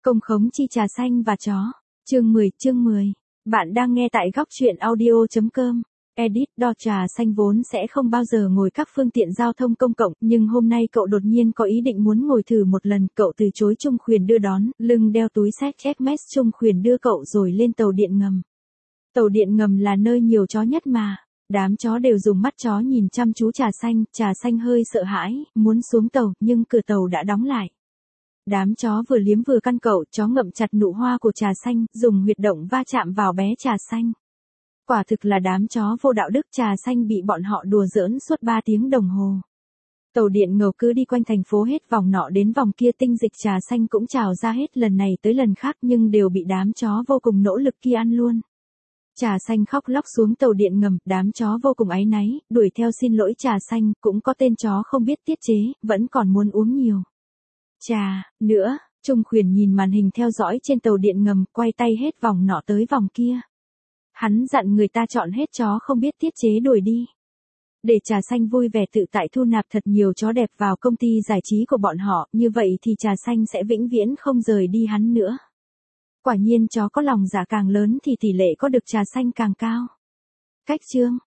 Công khống chi trà xanh và chó. Chương 10. Bạn đang nghe tại góc truyện audio.com. Edit. Trà xanh vốn sẽ không bao giờ ngồi các phương tiện giao thông công cộng, nhưng hôm nay cậu đột nhiên có ý định muốn ngồi thử một lần. Cậu từ chối Trung Khuyển đưa đón, lưng đeo túi xách Hermes. Trung Khuyển đưa cậu rồi lên tàu điện ngầm. Tàu điện ngầm là nơi nhiều chó nhất mà. Đám chó đều dùng mắt chó nhìn chăm chú trà xanh hơi sợ hãi, muốn xuống tàu, nhưng cửa tàu đã đóng lại. Đám chó vừa liếm vừa căn cậu, chó ngậm chặt nụ hoa của trà xanh, dùng huyệt động va chạm vào bé trà xanh. Quả thực là đám chó vô đạo đức. Trà xanh bị bọn họ đùa giỡn suốt 3 tiếng đồng hồ. Tàu điện ngầu cứ đi quanh thành phố hết vòng nọ đến vòng kia, tinh dịch trà xanh cũng trào ra hết lần này tới lần khác, nhưng đều bị đám chó vô cùng nỗ lực kia ăn luôn. Trà xanh khóc lóc xuống tàu điện ngầm, đám chó vô cùng áy náy, đuổi theo xin lỗi trà xanh. Cũng có tên chó không biết tiết chế, vẫn còn muốn uống nhiều nữa. Trung Khuyển nhìn màn hình theo dõi trên tàu điện ngầm, quay tay hết vòng nọ tới vòng kia. Hắn dặn người ta chọn hết chó không biết tiết chế đuổi đi. Để trà xanh vui vẻ tự tại thu nạp thật nhiều chó đẹp vào công ty giải trí của bọn họ, như vậy thì trà xanh sẽ vĩnh viễn không rời đi hắn nữa. Quả nhiên chó có lòng dạ càng lớn thì tỷ lệ có được trà xanh càng cao. Cách chương